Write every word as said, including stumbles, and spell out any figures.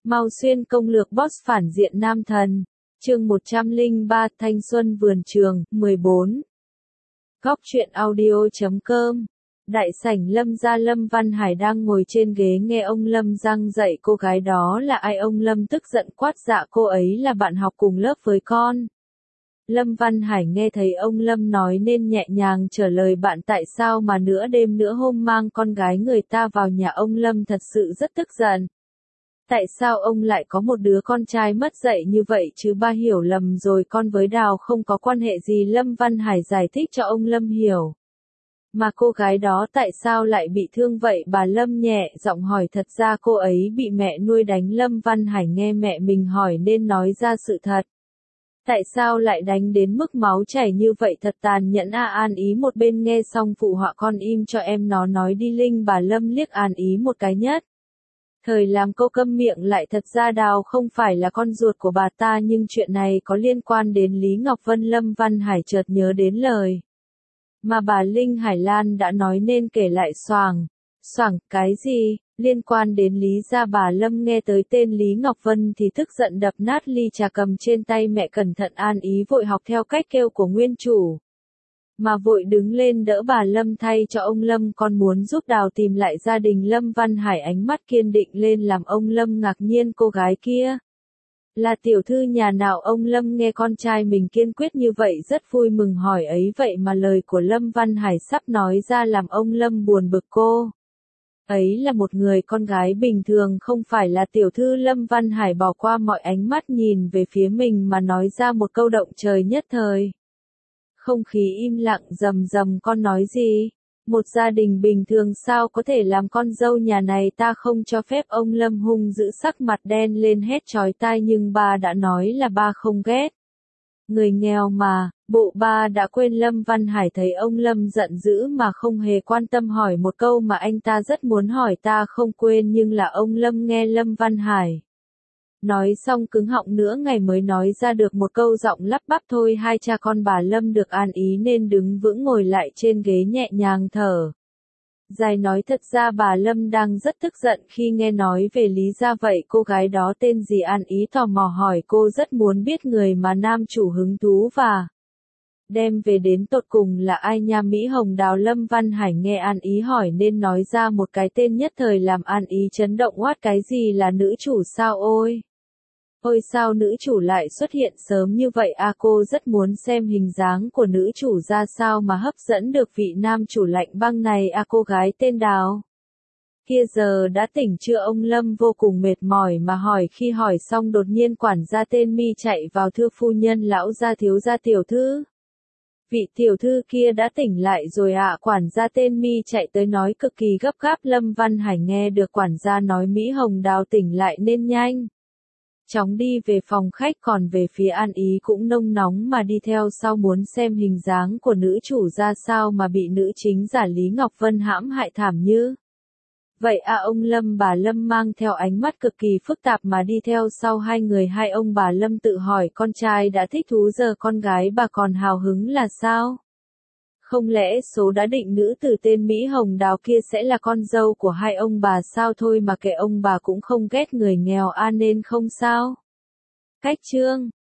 Mao Xuyên công lược boss phản diện nam thần. Chương một trăm lẻ ba Thanh xuân vườn trường, mười bốn. Góc truyện audio.com. Đại sảnh Lâm gia, Lâm Văn Hải đang ngồi trên ghế nghe ông Lâm giảng dạy cô gái đó là ai. Ông Lâm tức giận quát: dạ cô ấy là bạn học cùng lớp với con. Lâm Văn Hải nghe thấy ông Lâm nói nên nhẹ nhàng trả lời: bạn tại sao mà nửa đêm nửa hôm mang con gái người ta vào nhà. Ông Lâm thật sự rất tức giận. Tại sao ông lại có một đứa con trai mất dạy như vậy chứ? Ba hiểu lầm rồi, con với Đào không có quan hệ gì. Lâm Văn Hải giải thích cho ông Lâm hiểu. Mà cô gái đó tại sao lại bị thương vậy? Bà Lâm nhẹ giọng hỏi. Thật ra cô ấy bị mẹ nuôi đánh. Lâm Văn Hải nghe mẹ mình hỏi nên nói ra sự thật. Tại sao lại đánh đến mức máu chảy như vậy? Thật tàn nhẫn à. An Ý một bên nghe xong phụ họa: con im cho em nó nói đi. Linh bà Lâm liếc An Ý một cái nhất thời làm cô câm miệng lại. Thật ra Đào không phải là con ruột của bà ta, nhưng chuyện này có liên quan đến Lý Ngọc Vân. Lâm Văn Hải chợt nhớ đến lời mà bà Linh Hải Lan đã nói nên kể lại. Xoàng, xoàng, cái gì? Liên quan đến Lý gia? Bà Lâm nghe tới tên Lý Ngọc Vân thì tức giận đập nát ly trà cầm trên tay mẹ. Cẩn thận! An Ý vội học theo cách kêu của nguyên chủ, mà vội đứng lên đỡ bà Lâm thay cho ông Lâm. Con muốn giúp Đào tìm lại gia đình. Lâm Văn Hải ánh mắt kiên định lên làm ông Lâm ngạc nhiên. Cô gái kia là tiểu thư nhà nào? Ông Lâm nghe con trai mình kiên quyết như vậy rất vui mừng, hỏi ấy vậy mà lời của Lâm Văn Hải sắp nói ra làm ông Lâm buồn bực. Cô ấy là một người con gái bình thường, không phải là tiểu thư. Lâm Văn Hải bỏ qua mọi ánh mắt nhìn về phía mình mà nói ra một câu động trời nhất thời. Không khí im lặng rầm rầm. Con nói gì? Một gia đình bình thường sao có thể làm con dâu nhà này? Ta không cho phép! Ông Lâm hung dữ, sắc mặt đen lên hét chói tai. Nhưng ba đã nói là ba không ghét người nghèo mà, bộ ba đã quên? Lâm Văn Hải thấy ông Lâm giận dữ mà không hề quan tâm, hỏi một câu mà anh ta rất muốn hỏi. Ta không quên, nhưng là ông Lâm nghe Lâm Văn Hải nói xong cứng họng nửa ngày mới nói ra được một câu, giọng lắp bắp thôi. Hai cha con bà Lâm được An Ý nên đứng vững ngồi lại trên ghế nhẹ nhàng thở dài nói: thật ra bà Lâm đang rất tức giận khi nghe nói về Lý gia. Vậy cô gái đó tên gì? An Ý tò mò hỏi. Cô rất muốn biết người mà nam chủ hứng thú và đem về đến tột cùng là ai nha? Mỹ Hồng Đào. Lâm Văn Hải nghe An Ý hỏi nên nói ra một cái tên nhất thời làm An Ý chấn động. Oát, cái gì là nữ chủ sao? Ôi! Ôi sao nữ chủ lại xuất hiện sớm như vậy à? Cô rất muốn xem hình dáng của nữ chủ ra sao mà hấp dẫn được vị nam chủ lạnh băng này à. Cô gái tên Đào kia giờ đã tỉnh chưa? Ông Lâm vô cùng mệt mỏi mà hỏi. Khi hỏi xong đột nhiên quản gia tên My chạy vào: thưa phu nhân, lão gia, thiếu gia, tiểu thư. Vị tiểu thư kia đã tỉnh lại rồi ạ. À. Quản gia tên My chạy tới nói cực kỳ gấp gáp. Lâm Văn Hải nghe được quản gia nói Mỹ Hồng Đào tỉnh lại nên nhanh chóng đi về phòng khách, còn về phía An Ý cũng nôn nóng mà đi theo sau muốn xem hình dáng của nữ chủ ra sao mà bị nữ chính giả Lý Ngọc Vân hãm hại thảm như vậy à. Ông Lâm bà Lâm mang theo ánh mắt cực kỳ phức tạp mà đi theo sau hai người. Hai ông bà Lâm tự hỏi con trai đã thích thú, giờ con gái bà còn hào hứng là sao? Không lẽ số đã định nữ tử tên Mỹ Hồng Đào kia sẽ là con dâu của hai ông bà sao? Thôi mà kệ, ông bà cũng không ghét người nghèo a nên không sao. Cách chương